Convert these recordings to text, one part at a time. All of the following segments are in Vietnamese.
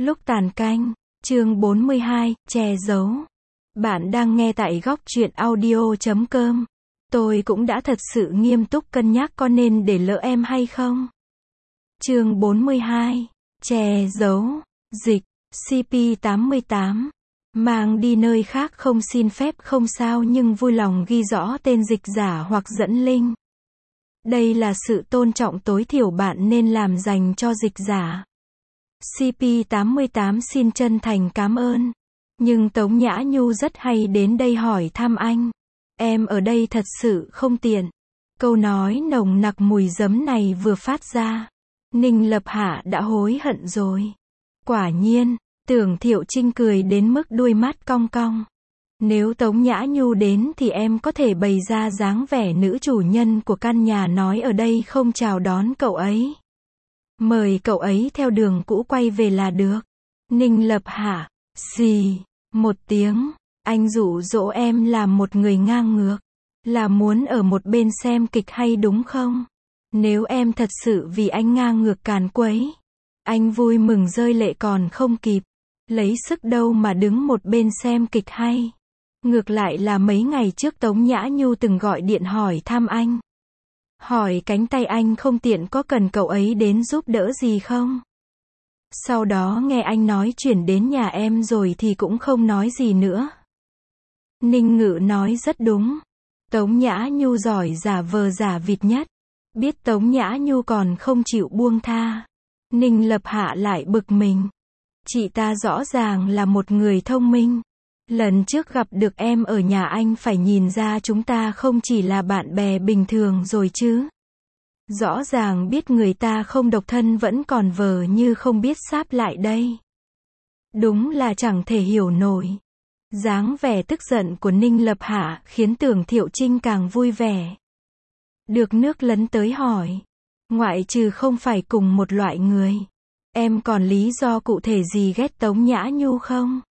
Lúc tàn canh, chương 42, che giấu. Bạn đang nghe tại góc truyện audio.com. Tôi cũng đã thật sự nghiêm túc cân nhắc có nên để lỡ em hay không. Chương 42, che giấu. Dịch, CP88. Mang đi nơi khác không xin phép không sao nhưng vui lòng ghi rõ tên dịch giả hoặc dẫn link. Đây là sự tôn trọng tối thiểu bạn nên làm dành cho dịch giả. CP88 xin chân thành cảm ơn. Nhưng Tống Nhã Nhu rất hay đến đây hỏi thăm anh. Em ở đây thật sự không tiện. Câu nói nồng nặc mùi giấm này vừa phát ra. Ninh Lập Hạ đã hối hận rồi. Quả nhiên, Tưởng Thiệu Trinh cười đến mức đuôi mắt cong cong. Nếu Tống Nhã Nhu đến thì em có thể bày ra dáng vẻ nữ chủ nhân của căn nhà nói ở đây không chào đón cậu ấy. Mời cậu ấy theo đường cũ quay về là được. Ninh Lập Hạ, xì, một tiếng, anh dụ dỗ em làm một người ngang ngược. Là muốn ở một bên xem kịch hay đúng không? Nếu em thật sự vì anh ngang ngược càn quấy, anh vui mừng rơi lệ còn không kịp. Lấy sức đâu mà đứng một bên xem kịch hay. Ngược lại là mấy ngày trước Tống Nhã Nhu từng gọi điện hỏi thăm anh. Hỏi cánh tay anh không tiện có cần cậu ấy đến giúp đỡ gì không? Sau đó nghe anh nói chuyển đến nhà em rồi thì cũng không nói gì nữa. Ninh Ngự nói rất đúng. Tống Nhã Nhu giỏi giả vờ giả vịt nhất. Biết Tống Nhã Nhu còn không chịu buông tha. Ninh Lập Hạ lại bực mình. Chị ta rõ ràng là một người thông minh. Lần trước gặp được em ở nhà anh phải nhìn ra chúng ta không chỉ là bạn bè bình thường rồi chứ. Rõ ràng biết người ta không độc thân vẫn còn vờ như không biết sáp lại đây. Đúng là chẳng thể hiểu nổi. Dáng vẻ tức giận của Ninh Lập Hạ khiến Tưởng Thiệu Trinh càng vui vẻ. Được nước lấn tới hỏi. Ngoại trừ không phải cùng một loại người. Em còn lý do cụ thể gì ghét Tống Nhã Nhu không?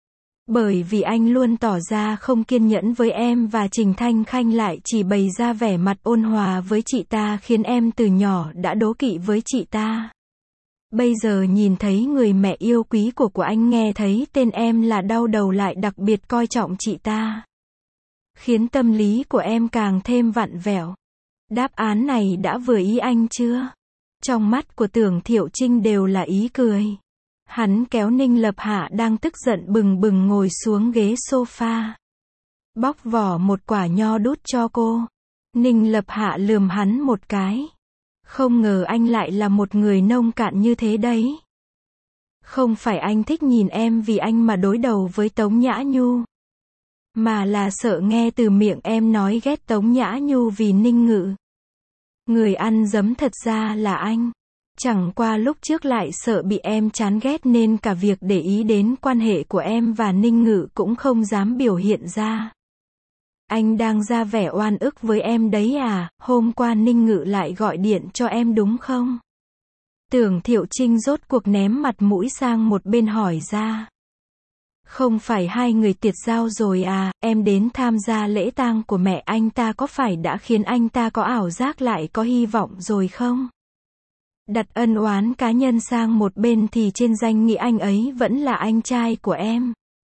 Bởi vì anh luôn tỏ ra không kiên nhẫn với em và Trình Thanh Khanh lại chỉ bày ra vẻ mặt ôn hòa với chị ta khiến em từ nhỏ đã đố kỵ với chị ta. Bây giờ nhìn thấy người mẹ yêu quý của anh nghe thấy tên em là đau đầu lại đặc biệt coi trọng chị ta. Khiến tâm lý của em càng thêm vặn vẹo. Đáp án này đã vừa ý anh chưa? Trong mắt của Tưởng Thiệu Trinh đều là ý cười. Hắn kéo Ninh Lập Hạ đang tức giận bừng bừng ngồi xuống ghế sofa. Bóc vỏ một quả nho đút cho cô. Ninh Lập Hạ lườm hắn một cái. Không ngờ anh lại là một người nông cạn như thế đấy. Không phải anh thích nhìn em vì anh mà đối đầu với Tống Nhã Nhu. Mà là sợ nghe từ miệng em nói ghét Tống Nhã Nhu vì Ninh Ngự. Người ăn dấm thật ra là anh. Chẳng qua lúc trước lại sợ bị em chán ghét nên cả việc để ý đến quan hệ của em và Ninh Ngự cũng không dám biểu hiện ra. Anh đang ra vẻ oan ức với em đấy à, hôm qua Ninh Ngự lại gọi điện cho em đúng không? Tưởng Thiệu Trinh rốt cuộc ném mặt mũi sang một bên hỏi ra. Không phải hai người tiệt giao rồi à, em đến tham gia lễ tang của mẹ anh ta có phải đã khiến anh ta có ảo giác lại có hy vọng rồi không? Đặt ân oán cá nhân sang một bên thì trên danh nghĩa anh ấy vẫn là anh trai của em.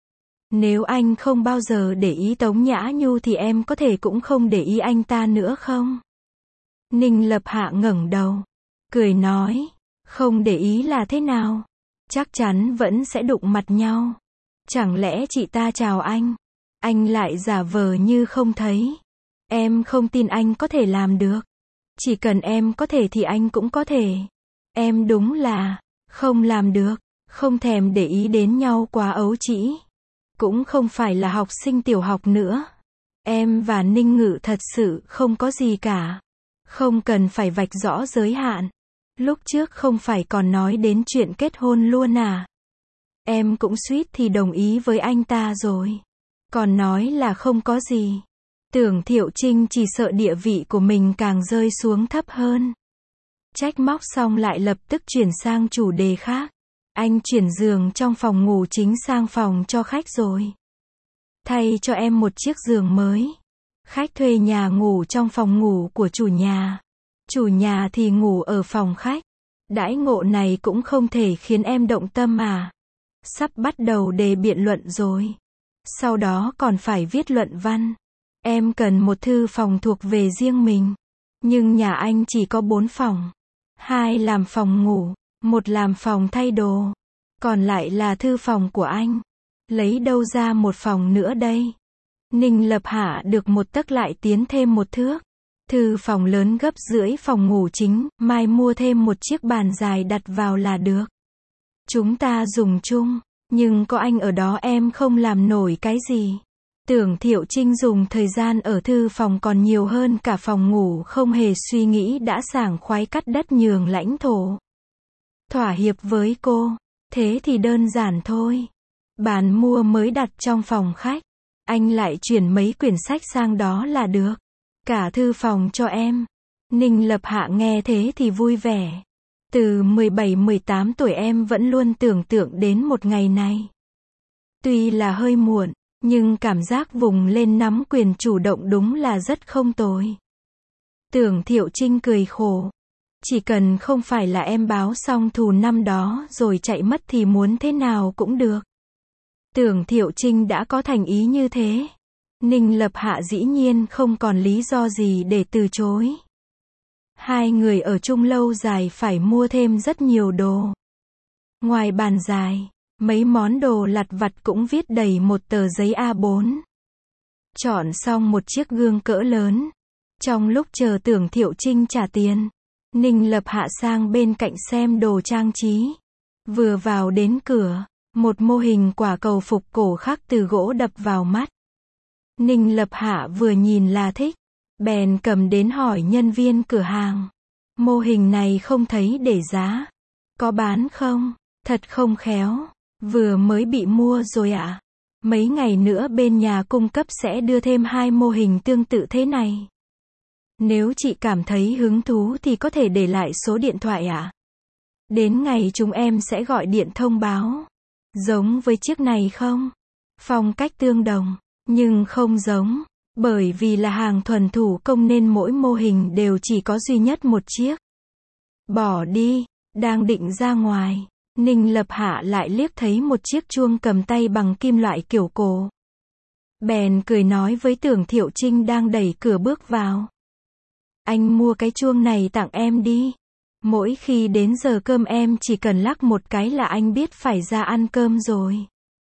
Nếu anh không bao giờ để ý Tống Nhã Nhu thì em có thể cũng không để ý anh ta nữa không? Ninh Lập Hạ ngẩng đầu, cười nói, không để ý là thế nào? Chắc chắn vẫn sẽ đụng mặt nhau. Chẳng lẽ chị ta chào anh lại giả vờ như không thấy. Em không tin anh có thể làm được. Chỉ cần em có thể thì anh cũng có thể. Em đúng là không làm được, không thèm để ý đến nhau quá ấu trĩ. Cũng không phải là học sinh tiểu học nữa. Em và Ninh Ngự thật sự không có gì cả. Không cần phải vạch rõ giới hạn. Lúc trước không phải còn nói đến chuyện kết hôn luôn à? Em cũng suýt thì đồng ý với anh ta rồi. Còn nói là không có gì. Tưởng Thiệu Trinh chỉ sợ địa vị của mình càng rơi xuống thấp hơn. Trách móc xong lại lập tức chuyển sang chủ đề khác. Anh chuyển giường trong phòng ngủ chính sang phòng cho khách rồi. Thay cho em một chiếc giường mới. Khách thuê nhà ngủ trong phòng ngủ của chủ nhà. Chủ nhà thì ngủ ở phòng khách. Đãi ngộ này cũng không thể khiến em động tâm à? Sắp bắt đầu đề biện luận rồi. Sau đó còn phải viết luận văn. Em cần một thư phòng thuộc về riêng mình. Nhưng nhà anh chỉ có 4 phòng. 2 làm phòng ngủ, 1 làm phòng thay đồ. Còn lại là thư phòng của anh. Lấy đâu ra một phòng nữa đây? Ninh Lập Hạ được một tấc lại tiến thêm một thước. Thư phòng lớn gấp rưỡi phòng ngủ chính, mai mua thêm một chiếc bàn dài đặt vào là được. Chúng ta dùng chung, nhưng có anh ở đó em không làm nổi cái gì. Tưởng Thiệu Trinh dùng thời gian ở thư phòng còn nhiều hơn cả phòng ngủ, không hề suy nghĩ đã sảng khoái cắt đất nhường lãnh thổ. Thỏa hiệp với cô, thế thì đơn giản thôi. Bàn mua mới đặt trong phòng khách, anh lại chuyển mấy quyển sách sang đó là được. Cả thư phòng cho em. Ninh Lập Hạ nghe thế thì vui vẻ. Từ 17-18 tuổi em vẫn luôn tưởng tượng đến một ngày này. Tuy là hơi muộn, nhưng cảm giác vùng lên nắm quyền chủ động đúng là rất không tồi. Tưởng Thiệu Trinh cười khổ. Chỉ cần không phải là em báo xong thù năm đó rồi chạy mất thì muốn thế nào cũng được. Tưởng Thiệu Trinh đã có thành ý như thế. Ninh Lập Hạ dĩ nhiên không còn lý do gì để từ chối. Hai người ở chung lâu dài phải mua thêm rất nhiều đồ. Ngoài bàn dài, mấy món đồ lặt vặt cũng viết đầy một tờ giấy A4. Chọn xong một chiếc gương cỡ lớn. Trong lúc chờ Tưởng Thiệu Trinh trả tiền, Ninh Lập Hạ sang bên cạnh xem đồ trang trí. Vừa vào đến cửa, một mô hình quả cầu phục cổ khắc từ gỗ đập vào mắt. Ninh Lập Hạ vừa nhìn là thích, bèn cầm đến hỏi nhân viên cửa hàng. Mô hình này không thấy để giá. Có bán không? Thật không khéo. Vừa mới bị mua rồi ạ. Mấy ngày nữa bên nhà cung cấp sẽ đưa thêm 2 mô hình tương tự thế này. Nếu chị cảm thấy hứng thú thì có thể để lại số điện thoại ạ. Đến ngày chúng em sẽ gọi điện thông báo. Giống với chiếc này không? Phong cách tương đồng, nhưng không giống. Bởi vì là hàng thuần thủ công nên mỗi mô hình đều chỉ có duy nhất một chiếc. Bỏ đi, đang định ra ngoài. Ninh Lập Hạ lại liếc thấy một chiếc chuông cầm tay bằng kim loại kiểu cổ. Bèn cười nói với Tưởng Thiệu Trinh đang đẩy cửa bước vào. Anh mua cái chuông này tặng em đi. Mỗi khi đến giờ cơm em chỉ cần lắc một cái là anh biết phải ra ăn cơm rồi.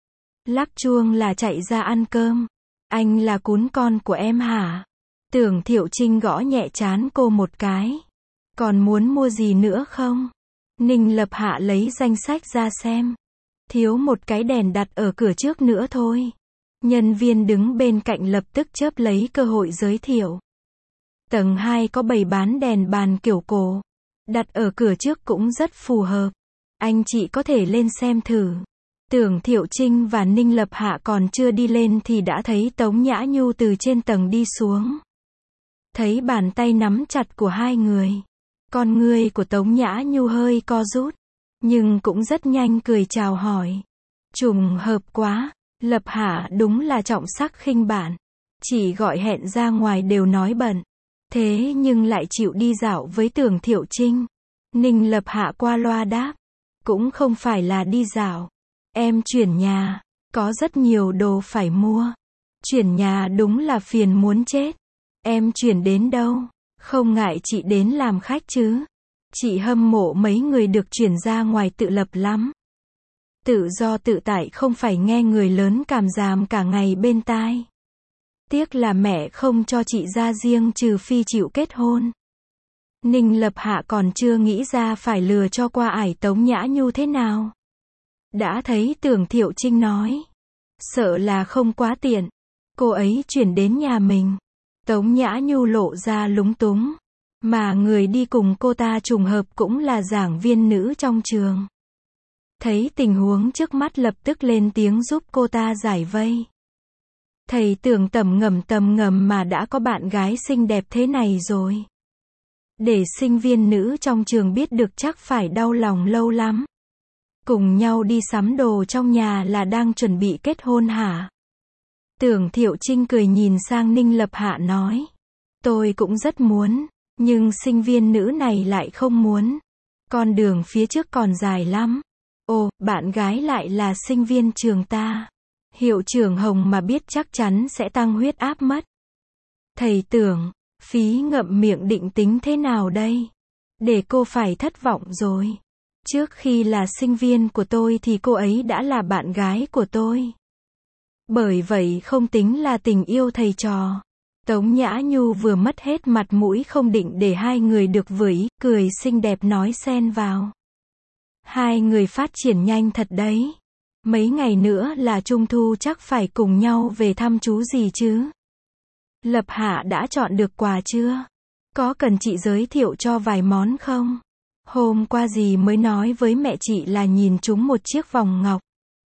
Lắc chuông là chạy ra ăn cơm. Anh là cún con của em hả? Tưởng Thiệu Trinh gõ nhẹ trán cô một cái. Còn muốn mua gì nữa không? Ninh Lập Hạ lấy danh sách ra xem. Thiếu một cái đèn đặt ở cửa trước nữa thôi. Nhân viên đứng bên cạnh lập tức chớp lấy cơ hội giới thiệu. Tầng 2 có bày bán đèn bàn kiểu cổ. Đặt ở cửa trước cũng rất phù hợp. Anh chị có thể lên xem thử. Tưởng Thiệu Trinh và Ninh Lập Hạ còn chưa đi lên thì đã thấy Tống Nhã Nhu từ trên tầng đi xuống. Thấy bàn tay nắm chặt của hai người. Con ngươi của Tống Nhã Nhu hơi co rút. Nhưng cũng rất nhanh cười chào hỏi. Trùng hợp quá. Lập Hạ đúng là trọng sắc khinh bạn. Chỉ gọi hẹn ra ngoài đều nói bận. Thế nhưng lại chịu đi dạo với Tưởng Thiệu Trinh. Ninh Lập Hạ qua loa đáp. Cũng không phải là đi dạo. Em chuyển nhà. Có rất nhiều đồ phải mua. Chuyển nhà đúng là phiền muốn chết. Em chuyển đến đâu? Không ngại chị đến làm khách chứ. Chị hâm mộ mấy người được chuyển ra ngoài tự lập lắm. Tự do tự tại không phải nghe người lớn càm ràm cả ngày bên tai. Tiếc là mẹ không cho chị ra riêng trừ phi chịu kết hôn. Ninh Lập Hạ còn chưa nghĩ ra phải lừa cho qua ải Tống Nhã Nhu thế nào. Đã thấy Tưởng Thiệu Trinh nói. Sợ là không quá tiện. Cô ấy chuyển đến nhà mình. Tống Nhã Nhu lộ ra lúng túng. Mà người đi cùng cô ta trùng hợp cũng là giảng viên nữ trong trường. Thấy tình huống trước mắt lập tức lên tiếng giúp cô ta giải vây. Thầy Tưởng tầm ngầm mà đã có bạn gái xinh đẹp thế này rồi. Để sinh viên nữ trong trường biết được chắc phải đau lòng lâu lắm. Cùng nhau đi sắm đồ trong nhà là đang chuẩn bị kết hôn hả? Tưởng Thiệu Trinh cười nhìn sang Ninh Lập Hạ nói. Tôi cũng rất muốn, nhưng sinh viên nữ này lại không muốn. Con đường phía trước còn dài lắm. Ồ, bạn gái lại là sinh viên trường ta. Hiệu trưởng Hồng mà biết chắc chắn sẽ tăng huyết áp mất. Thầy tưởng, Phí ngậm miệng định tính thế nào đây? Để cô phải thất vọng rồi. Trước khi là sinh viên của tôi thì cô ấy đã là bạn gái của tôi. Bởi vậy không tính là tình yêu thầy trò. Tống Nhã Nhu vừa mất hết mặt mũi không định để hai người được vừa ý, cười xinh đẹp nói xen vào. Hai người phát triển nhanh thật đấy. Mấy ngày nữa là Trung thu chắc phải cùng nhau về thăm chú gì chứ? Lập Hạ đã chọn được quà chưa? Có cần chị giới thiệu cho vài món không? Hôm qua dì mới nói với mẹ chị là nhìn trúng một chiếc vòng ngọc.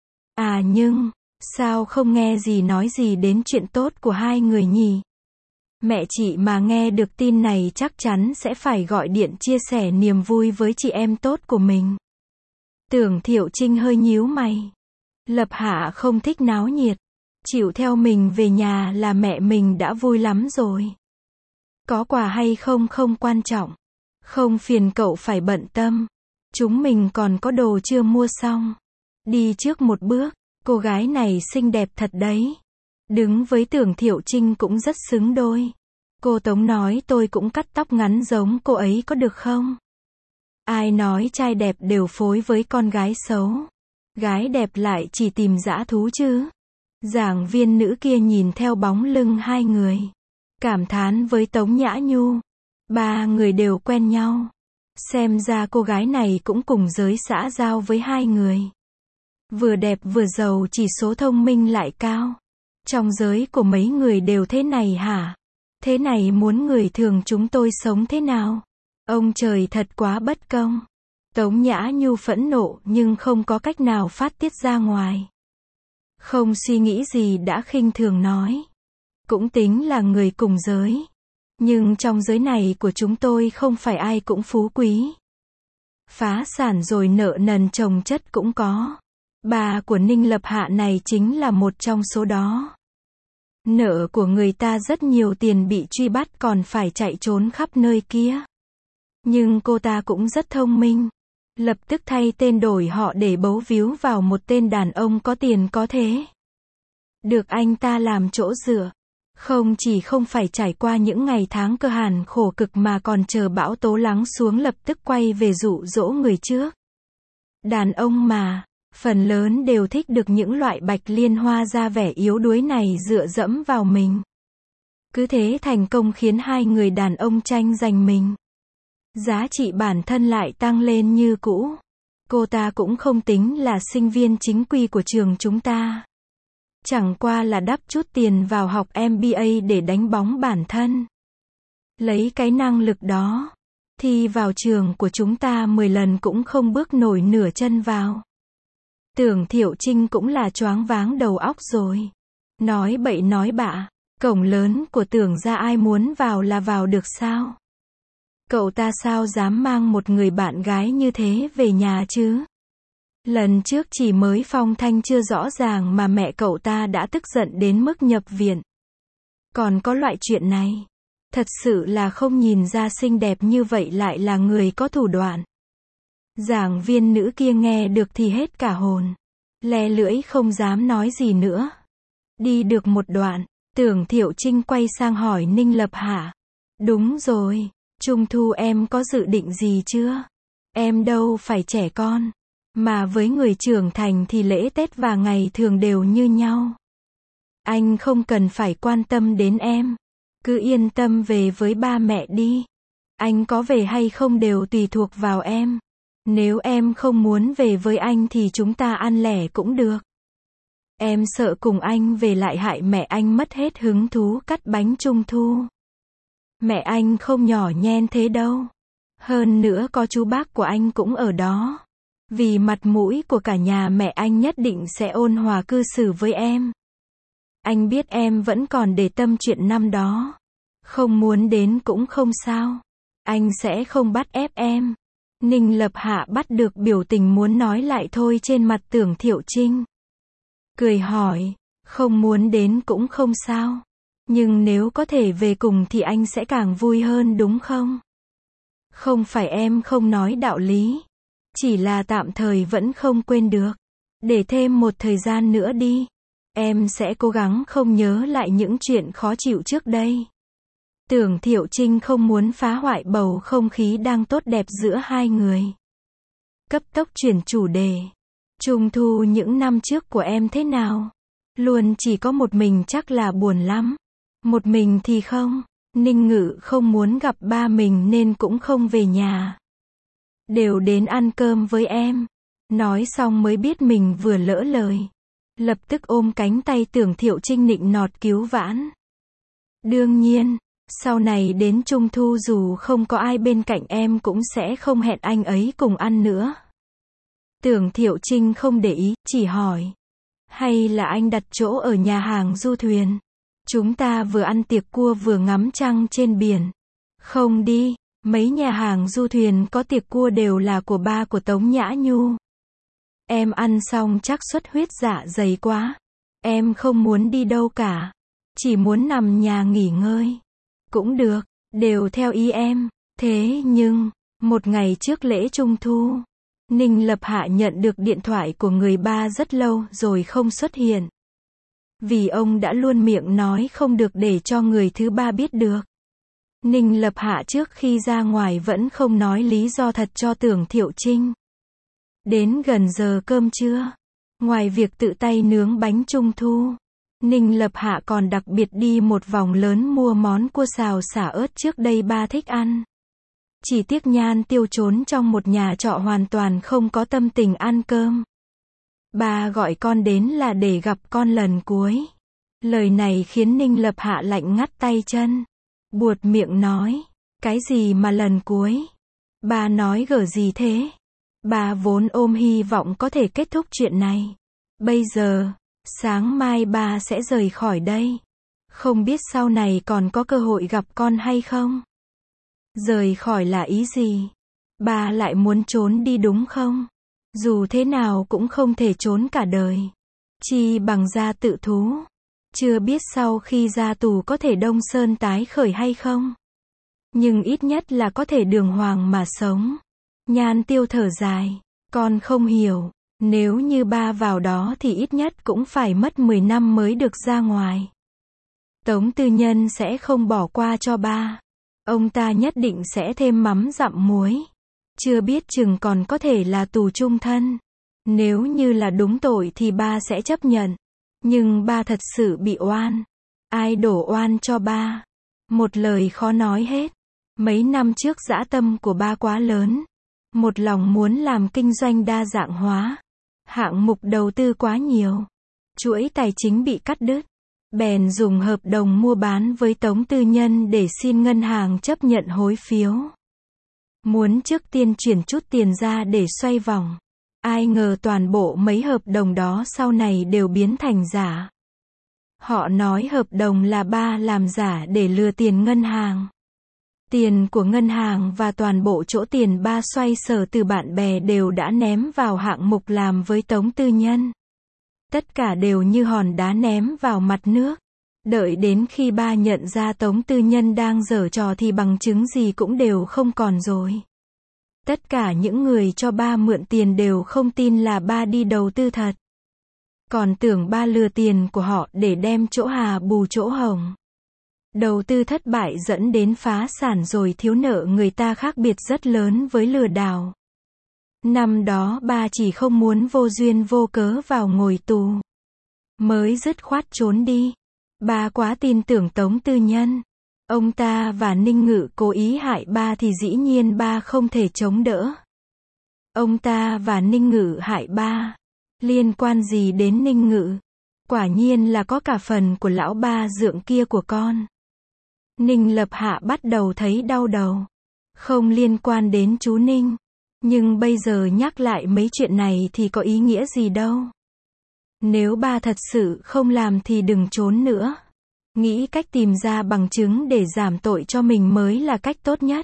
À nhưng, sao không nghe dì nói gì đến chuyện tốt của hai người nhỉ? Mẹ chị mà nghe được tin này chắc chắn sẽ phải gọi điện chia sẻ niềm vui với chị em tốt của mình. Tưởng Thiệu Trinh hơi nhíu mày. Lập Hạ không thích náo nhiệt. Chịu theo mình về nhà là mẹ mình đã vui lắm rồi. Có quà hay không không quan trọng. Không phiền cậu phải bận tâm. Chúng mình còn có đồ chưa mua xong. Đi trước một bước, cô gái này xinh đẹp thật đấy. Đứng với Tưởng Thiệu Trinh cũng rất xứng đôi. Cô Tống nói tôi cũng cắt tóc ngắn giống cô ấy có được không? Ai nói trai đẹp đều phối với con gái xấu. Gái đẹp lại chỉ tìm dã thú chứ. Giảng viên nữ kia nhìn theo bóng lưng hai người. Cảm thán với Tống Nhã Nhu. Ba người đều quen nhau. Xem ra cô gái này cũng cùng giới xã giao với hai người. Vừa đẹp vừa giàu, chỉ số thông minh lại cao. Trong giới của mấy người đều thế này hả? Thế này muốn người thường chúng tôi sống thế nào? Ông trời thật quá bất công. Tống Nhã Nhu phẫn nộ nhưng không có cách nào phát tiết ra ngoài. Không suy nghĩ gì đã khinh thường nói. Cũng tính là người cùng giới. Nhưng trong giới này của chúng tôi không phải ai cũng phú quý. Phá sản rồi nợ nần chồng chất cũng có. Bà của Ninh Lập Hạ này chính là một trong số đó. Nợ của người ta rất nhiều, tiền bị truy bắt còn phải chạy trốn khắp nơi kia. Nhưng cô ta cũng rất thông minh. Lập tức thay tên đổi họ để bấu víu vào một tên đàn ông có tiền có thế. Được anh ta làm chỗ dựa. Không chỉ không phải trải qua những ngày tháng cơ hàn khổ cực mà còn chờ bão tố lắng xuống lập tức quay về dụ dỗ người trước. Đàn ông mà, phần lớn đều thích được những loại bạch liên hoa ra vẻ yếu đuối này dựa dẫm vào mình. Cứ thế thành công khiến hai người đàn ông tranh giành mình. Giá trị bản thân lại tăng lên như cũ. Cô ta cũng không tính là sinh viên chính quy của trường chúng ta. Chẳng qua là đắp chút tiền vào học MBA để đánh bóng bản thân. Lấy cái năng lực đó, thi vào trường của chúng ta 10 lần cũng không bước nổi nửa chân vào. Tưởng Thiệu Trinh cũng là choáng váng đầu óc rồi. Nói bậy nói bạ, cổng lớn của Tưởng gia ai muốn vào là vào được sao? Cậu ta sao dám mang một người bạn gái như thế về nhà chứ? Lần trước chỉ mới phong thanh chưa rõ ràng mà mẹ cậu ta đã tức giận đến mức nhập viện. Còn có loại chuyện này. Thật sự là không nhìn ra xinh đẹp như vậy lại là người có thủ đoạn. Giảng viên nữ kia nghe được thì hết cả hồn. Le lưỡi không dám nói gì nữa. Đi được một đoạn, Tưởng Thiệu Trinh quay sang hỏi Ninh Lập Hạ. Đúng rồi, Trung thu em có dự định gì chưa? Em đâu phải trẻ con. Mà với người trưởng thành thì lễ Tết và ngày thường đều như nhau. Anh không cần phải quan tâm đến em. Cứ yên tâm về với ba mẹ đi. Anh có về hay không đều tùy thuộc vào em. Nếu em không muốn về với anh thì chúng ta ăn lẻ cũng được. Em sợ cùng anh về lại hại mẹ anh mất hết hứng thú cắt bánh Trung thu. Mẹ anh không nhỏ nhen thế đâu. Hơn nữa có chú bác của anh cũng ở đó. Vì mặt mũi của cả nhà mẹ anh nhất định sẽ ôn hòa cư xử với em. Anh biết em vẫn còn để tâm chuyện năm đó. Không muốn đến cũng không sao. Anh sẽ không bắt ép em. Ninh Lập Hạ bắt được biểu tình muốn nói lại thôi trên mặt Tưởng Thiệu Trinh. Cười hỏi, không muốn đến cũng không sao. Nhưng nếu có thể về cùng thì anh sẽ càng vui hơn đúng không? Không phải em không nói đạo lý. Chỉ là tạm thời vẫn không quên được. Để thêm một thời gian nữa đi. Em sẽ cố gắng không nhớ lại những chuyện khó chịu trước đây. Tưởng Thiệu Trinh không muốn phá hoại bầu không khí đang tốt đẹp giữa hai người. Cấp tốc chuyển chủ đề. Trung thu những năm trước của em thế nào? Luôn chỉ có một mình chắc là buồn lắm. Một mình thì không. Ninh Ngự không muốn gặp ba mình nên cũng không về nhà. Đều đến ăn cơm với em. Nói xong mới biết mình vừa lỡ lời. Lập tức ôm cánh tay Tưởng Thiệu Trinh nịnh nọt cứu vãn. Đương nhiên, sau này đến Trung thu dù không có ai bên cạnh em cũng sẽ không hẹn anh ấy cùng ăn nữa. Tưởng Thiệu Trinh không để ý, chỉ hỏi. Hay là anh đặt chỗ ở nhà hàng du thuyền? Chúng ta vừa ăn tiệc cua vừa ngắm trăng trên biển. Không đi, mấy nhà hàng du thuyền có tiệc cua đều là của ba của Tống Nhã Nhu. Em ăn xong chắc xuất huyết dạ dày quá. Em không muốn đi đâu cả. Chỉ muốn nằm nhà nghỉ ngơi. Cũng được, đều theo ý em. Thế nhưng, một ngày trước lễ Trung thu, Ninh Lập Hạ nhận được điện thoại của người ba rất lâu rồi không xuất hiện. Vì ông đã luôn miệng nói không được để cho người thứ ba biết được. Ninh Lập Hạ trước khi ra ngoài vẫn không nói lý do thật cho Tưởng Thiệu Trinh. Đến gần giờ cơm trưa, ngoài việc tự tay nướng bánh Trung thu, Ninh Lập Hạ còn đặc biệt đi một vòng lớn mua món cua xào xả ớt trước đây ba thích ăn. Chỉ tiếc Nhan Tiêu trốn trong một nhà trọ hoàn toàn không có tâm tình ăn cơm. Ba gọi con đến là để gặp con lần cuối. Lời này khiến Ninh Lập Hạ lạnh ngắt tay chân. Buột miệng nói. Cái gì mà lần cuối? Ba nói gở gì thế? Ba vốn ôm hy vọng có thể kết thúc chuyện này. Bây giờ, sáng mai ba sẽ rời khỏi đây. Không biết sau này còn có cơ hội gặp con hay không? Rời khỏi là ý gì? Ba lại muốn trốn đi đúng không? Dù thế nào cũng không thể trốn cả đời. Chi bằng ra tự thú. Chưa biết sau khi ra tù có thể Đông Sơn tái khởi hay không? Nhưng ít nhất là có thể đường hoàng mà sống. Nhan Tiêu thở dài. Con không hiểu. Nếu như ba vào đó thì ít nhất cũng phải mất 10 năm mới được ra ngoài. Tống Tư Nhân sẽ không bỏ qua cho ba. Ông ta nhất định sẽ thêm mắm dặm muối. Chưa biết chừng còn có thể là tù chung thân. Nếu như là đúng tội thì ba sẽ chấp nhận. Nhưng ba thật sự bị oan. Ai đổ oan cho ba? Một lời khó nói hết. Mấy năm trước dã tâm của ba quá lớn. Một lòng muốn làm kinh doanh đa dạng hóa. Hạng mục đầu tư quá nhiều. Chuỗi tài chính bị cắt đứt. Bèn dùng hợp đồng mua bán với Tống Tư Nhân để xin ngân hàng chấp nhận hối phiếu. Muốn trước tiên chuyển chút tiền ra để xoay vòng. Ai ngờ toàn bộ mấy hợp đồng đó sau này đều biến thành giả. Họ nói hợp đồng là ba làm giả để lừa tiền ngân hàng. Tiền của ngân hàng và toàn bộ chỗ tiền ba xoay sở từ bạn bè đều đã ném vào hạng mục làm với Tống Tư Nhân. Tất cả đều như hòn đá ném vào mặt nước. Đợi đến khi ba nhận ra Tống Tư Nhân đang giở trò thì bằng chứng gì cũng đều không còn rồi. Tất cả những người cho ba mượn tiền đều không tin là ba đi đầu tư thật. Còn tưởng ba lừa tiền của họ để đem chỗ hà bù chỗ hồng. Đầu tư thất bại dẫn đến phá sản rồi thiếu nợ người ta khác biệt rất lớn với lừa đảo. Năm đó ba chỉ không muốn vô duyên vô cớ vào ngồi tù. Mới dứt khoát trốn đi. Ba quá tin tưởng Tống Tư Nhân. Ông ta và Ninh Ngự cố ý hại ba thì dĩ nhiên ba không thể chống đỡ. Ông ta và Ninh Ngự hại ba. Liên quan gì đến Ninh Ngự? Quả nhiên là có cả phần của lão ba dượng kia của con. Ninh Lập Hạ bắt đầu thấy đau đầu. Không liên quan đến chú Ninh. Nhưng bây giờ nhắc lại mấy chuyện này thì có ý nghĩa gì đâu. Nếu ba thật sự không làm thì đừng trốn nữa. Nghĩ cách tìm ra bằng chứng để giảm tội cho mình mới là cách tốt nhất.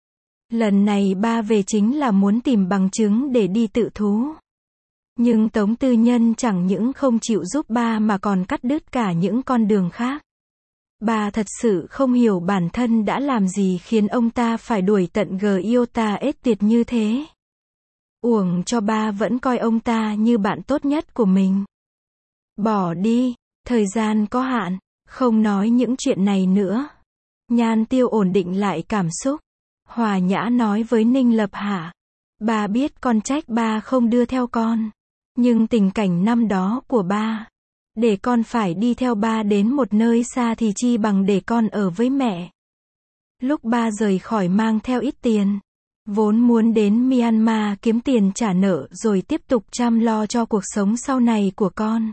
Lần này ba về chính là muốn tìm bằng chứng để đi tự thú. Nhưng Tống Tư Nhân chẳng những không chịu giúp ba mà còn cắt đứt cả những con đường khác. Bà thật sự không hiểu bản thân đã làm gì khiến ông ta phải đuổi tận Giota tiệt như thế. Uổng cho ba vẫn coi ông ta như bạn tốt nhất của mình. Bỏ đi, thời gian có hạn, không nói những chuyện này nữa. Nhan Tiêu ổn định lại cảm xúc. Hòa nhã nói với Ninh Lập Hạ. Ba biết con trách ba không đưa theo con. Nhưng tình cảnh năm đó của ba, để con phải đi theo ba đến một nơi xa thì chi bằng để con ở với mẹ. Lúc ba rời khỏi mang theo ít tiền, vốn muốn đến Myanmar kiếm tiền trả nợ rồi tiếp tục chăm lo cho cuộc sống sau này của con.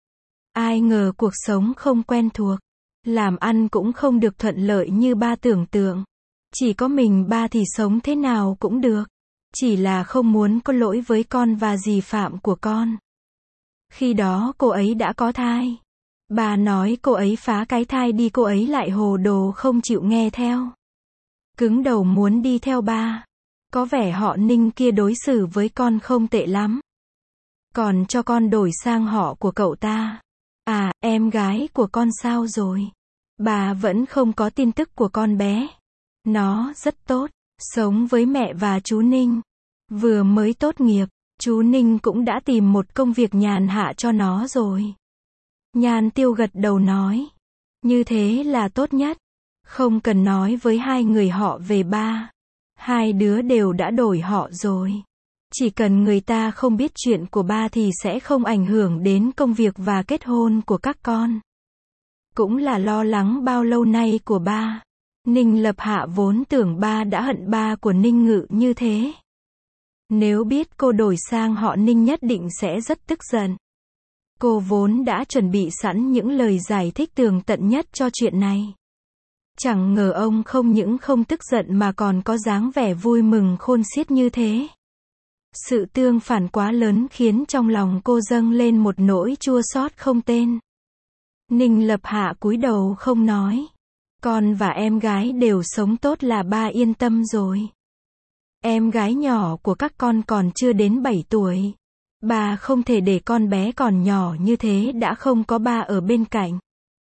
Ai ngờ cuộc sống không quen thuộc, làm ăn cũng không được thuận lợi như ba tưởng tượng. Chỉ có mình ba thì sống thế nào cũng được. Chỉ là không muốn có lỗi với con và dì Phạm của con. Khi đó cô ấy đã có thai. Bà nói cô ấy phá cái thai đi, cô ấy lại hồ đồ không chịu nghe theo. Cứng đầu muốn đi theo ba. Có vẻ họ Ninh kia đối xử với con không tệ lắm. Còn cho con đổi sang họ của cậu ta. À, em gái của con sao rồi? Bà vẫn không có tin tức của con bé. Nó rất tốt, sống với mẹ và chú Ninh. Vừa mới tốt nghiệp, chú Ninh cũng đã tìm một công việc nhàn hạ cho nó rồi. Nhan Tiêu gật đầu nói. Như thế là tốt nhất. Không cần nói với hai người họ về ba. Hai đứa đều đã đổi họ rồi. Chỉ cần người ta không biết chuyện của ba thì sẽ không ảnh hưởng đến công việc và kết hôn của các con. Cũng là lo lắng bao lâu nay của ba. Ninh Lập Hạ vốn tưởng ba đã hận ba của Ninh Ngự như thế. Nếu biết cô đổi sang họ Ninh nhất định sẽ rất tức giận. Cô vốn đã chuẩn bị sẵn những lời giải thích tường tận nhất cho chuyện này. Chẳng ngờ ông không những không tức giận mà còn có dáng vẻ vui mừng khôn xiết như thế. Sự tương phản quá lớn khiến trong lòng cô dâng lên một nỗi chua xót không tên. Ninh Lập Hạ cúi đầu không nói. Con và em gái đều sống tốt là ba yên tâm rồi. Em gái nhỏ của các con còn chưa đến 7 tuổi. Ba không thể để con bé còn nhỏ như thế đã không có ba ở bên cạnh.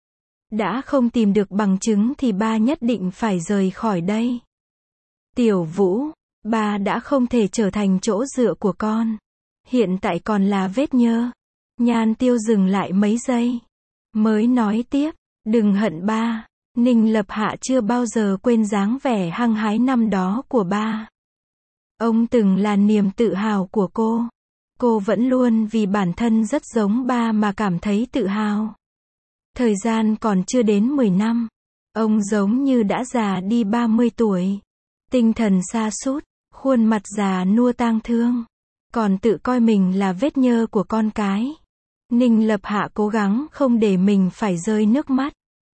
Đã không tìm được bằng chứng thì ba nhất định phải rời khỏi đây. Tiểu Vũ, ba đã không thể trở thành chỗ dựa của con. Hiện tại còn là vết nhơ. Nhan Tiêu dừng lại mấy giây. Mới nói tiếp, đừng hận ba. Ninh Lập Hạ chưa bao giờ quên dáng vẻ hăng hái năm đó của ba. Ông từng là niềm tự hào của cô. Cô vẫn luôn vì bản thân rất giống ba mà cảm thấy tự hào. Thời gian còn chưa đến 10 năm. Ông giống như đã già đi 30 tuổi. Tinh thần sa sút, khuôn mặt già nua tang thương. Còn tự coi mình là vết nhơ của con cái. Ninh Lập Hạ cố gắng không để mình phải rơi nước mắt.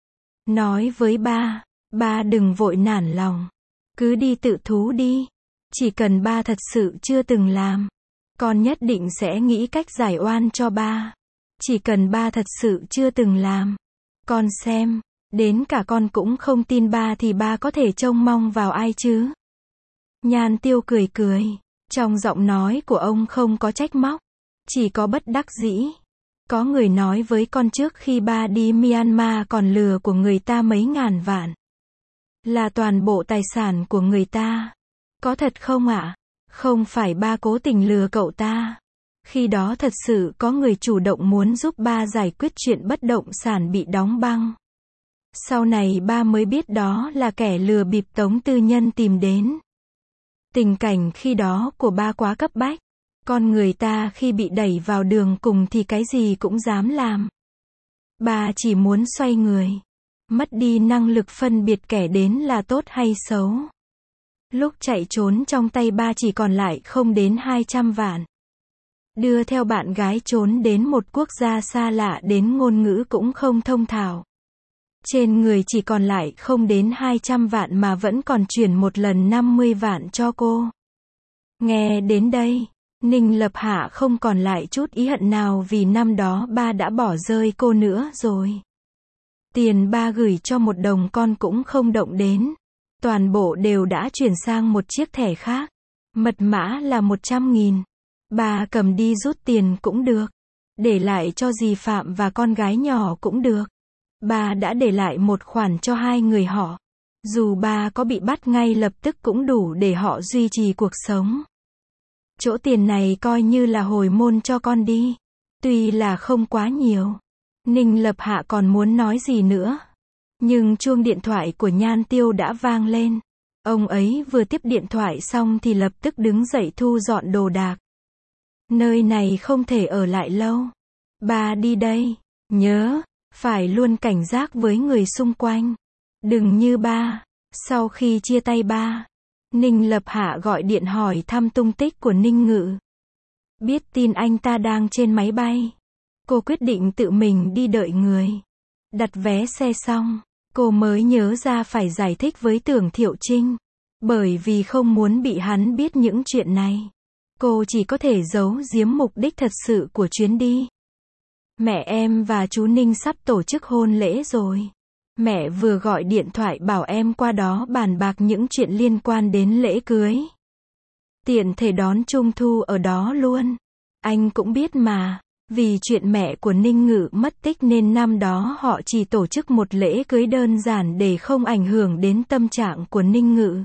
Nói với ba đừng vội nản lòng. Cứ đi tự thú đi. Chỉ cần ba thật sự chưa từng làm, con nhất định sẽ nghĩ cách giải oan cho ba. Chỉ cần ba thật sự chưa từng làm, con xem, đến cả con cũng không tin ba thì ba có thể trông mong vào ai chứ? Nhan Tiêu cười cười, trong giọng nói của ông không có trách móc, chỉ có bất đắc dĩ. Có người nói với con trước khi ba đi Myanmar còn lừa của người ta mấy ngàn vạn. Là toàn bộ tài sản của người ta. Có thật không ạ? Không phải ba cố tình lừa cậu ta. Khi đó thật sự có người chủ động muốn giúp ba giải quyết chuyện bất động sản bị đóng băng. Sau này ba mới biết đó là kẻ lừa bịp Tống Tư Nhân tìm đến. Tình cảnh khi đó của ba quá cấp bách. Con người ta khi bị đẩy vào đường cùng thì cái gì cũng dám làm. Ba chỉ muốn xoay người. Mất đi năng lực phân biệt kẻ đến là tốt hay xấu. Lúc chạy trốn trong tay ba chỉ còn lại không đến 200 vạn. Đưa theo bạn gái trốn đến một quốc gia xa lạ đến ngôn ngữ cũng không thông thạo. Trên người chỉ còn lại không đến 200 vạn mà vẫn còn chuyển một lần 50 vạn cho cô. Nghe đến đây, Ninh Lập Hạ không còn lại chút ý hận nào vì năm đó ba đã bỏ rơi cô nữa rồi. Tiền ba gửi cho một đồng con cũng không động đến. Toàn bộ đều đã chuyển sang một chiếc thẻ khác. Mật mã là 100.000. Bà cầm đi rút tiền cũng được. Để lại cho dì Phạm và con gái nhỏ cũng được. Ba đã để lại một khoản cho hai người họ. Dù ba có bị bắt ngay lập tức cũng đủ để họ duy trì cuộc sống. Chỗ tiền này coi như là hồi môn cho con đi. Tuy là không quá nhiều. Ninh Lập Hạ còn muốn nói gì nữa. Nhưng chuông điện thoại của Nhan Tiêu đã vang lên. Ông ấy vừa tiếp điện thoại xong thì lập tức đứng dậy thu dọn đồ đạc. Nơi này không thể ở lại lâu. Ba đi đây. Nhớ, phải luôn cảnh giác với người xung quanh. Đừng như ba. Sau khi chia tay ba, Ninh Lập Hạ gọi điện hỏi thăm tung tích của Ninh Ngự. Biết tin anh ta đang trên máy bay. Cô quyết định tự mình đi đợi người. Đặt vé xe xong, cô mới nhớ ra phải giải thích với Tưởng Thiệu Trinh. Bởi vì không muốn bị hắn biết những chuyện này. Cô chỉ có thể giấu giếm mục đích thật sự của chuyến đi. Mẹ em và chú Ninh sắp tổ chức hôn lễ rồi. Mẹ vừa gọi điện thoại bảo em qua đó bàn bạc những chuyện liên quan đến lễ cưới. Tiện thể đón Trung Thu ở đó luôn. Anh cũng biết mà, vì chuyện mẹ của Ninh Ngự mất tích nên năm đó họ chỉ tổ chức một lễ cưới đơn giản để không ảnh hưởng đến tâm trạng của Ninh Ngự.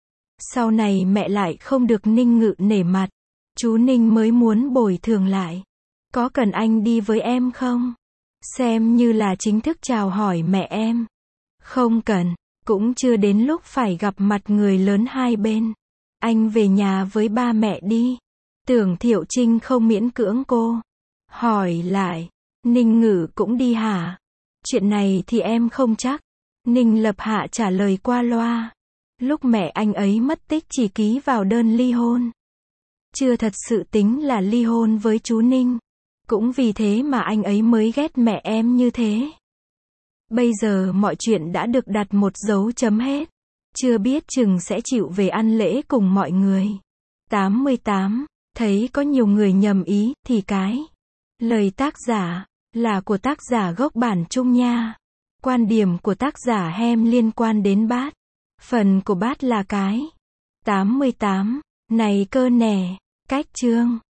Sau này mẹ lại không được Ninh Ngự nể mặt. Chú Ninh mới muốn bồi thường lại. Có cần anh đi với em không? Xem như là chính thức chào hỏi mẹ em. Không cần, cũng chưa đến lúc phải gặp mặt người lớn hai bên. Anh về nhà với ba mẹ đi. Tưởng Thiệu Trinh không miễn cưỡng cô. Hỏi lại, Ninh Ngự cũng đi hả? Chuyện này thì em không chắc. Ninh Lập Hạ trả lời qua loa. Lúc mẹ anh ấy mất tích chỉ ký vào đơn ly hôn. Chưa thật sự tính là ly hôn với chú Ninh. Cũng vì thế mà anh ấy mới ghét mẹ em như thế. Bây giờ mọi chuyện đã được đặt một dấu chấm hết. Chưa biết chừng sẽ chịu về ăn lễ cùng mọi người. 88. Thấy có nhiều người nhầm ý, thì cái lời tác giả là của tác giả gốc bản Trung Nha. Quan điểm của tác giả Hem liên quan đến bát. Phần của bát là cái 88. Này cơ nè, cách chương